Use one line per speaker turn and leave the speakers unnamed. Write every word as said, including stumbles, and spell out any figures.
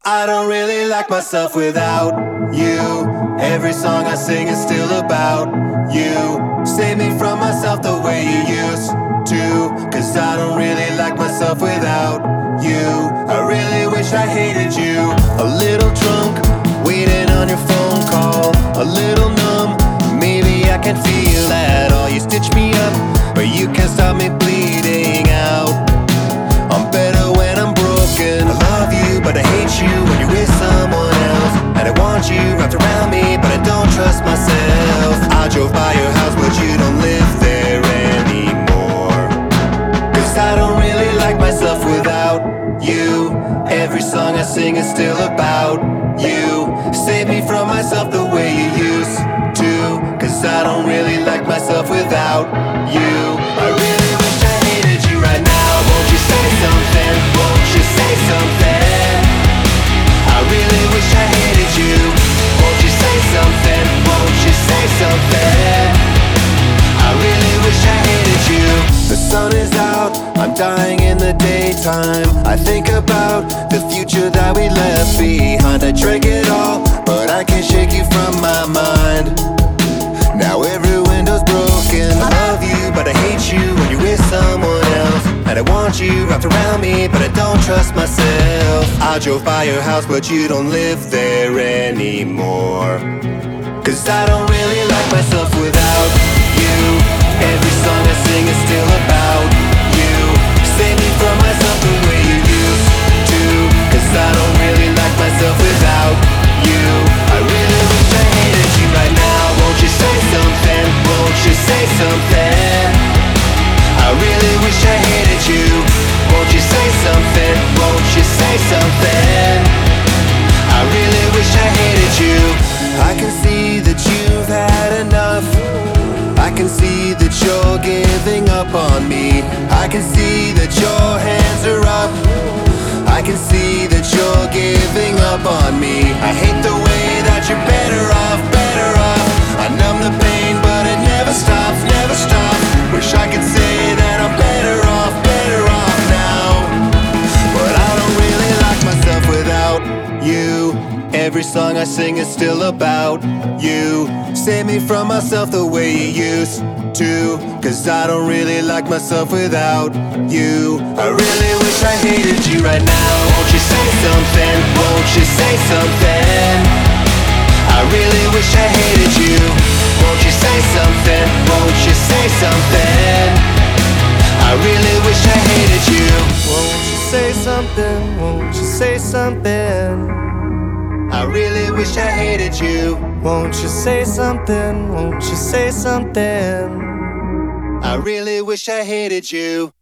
I don't really like myself without you. Every song I sing is still about you. Save me from myself the way you used to. Cause I don't really like myself without you. I really wish I hated you. A little drunk, waiting on your phone call. A little numb, maybe I can feel that all. You stitch me up, but you can't stop me bleeding out. I'm better when I'm broken. I love you, but I hate you when you're with someone else. And I want you wrapped around me, but I don't trust myself. I drove by your house, but you don't live there anymore. Cause I don't really like myself without you. Every song I sing is still about you. Save me from myself the way you used to. Cause I don't really like myself without you. I really wish I hated you right now. Won't you say something? Won't you say something? I really wish I hated you. Won't you say something? Won't you say something? I really wish I hated you. The sun is out, I'm dying in the daytime. I think about the future that we left behind. I drank it all, but I can't shake you from my mind. Now every window's broken. I love you, but I hate you when you're with someone else. And I want you wrapped around me, but I don't trust myself. I drove by your house, but you don't live there anymore. Cause I don't really like myself without you. Every song I sing is still about you. Save me from myself the way you used to. Cause I don't really like myself without you. I really wish I hated you right now. Won't you say something? Won't you say something? I really wish I hated you. Won't you say something? Won't you say something? I really wish I hated you. I can see that you've had enough. I can see that you're giving up on me. I can see that your hands are up. I can see that you're giving up on me. I hate the way that you're better off, better off. I numb the pain, but it never stops, never stops. Wish I could say that I'm better off, better off now. But I don't really like myself without you. Every song I sing is still about you. Save me from myself the way you used to. Cause I don't really like myself without you. I really wish I hated you right now. Won't you say something? Won't you say something? I really wish I hated you. Won't you say something? Won't you say something? I really wish I hated you.
Won't you say something? Won't you say something?
I really wish I hated you.
Won't you say something? Won't you say something?
I really wish I hated you.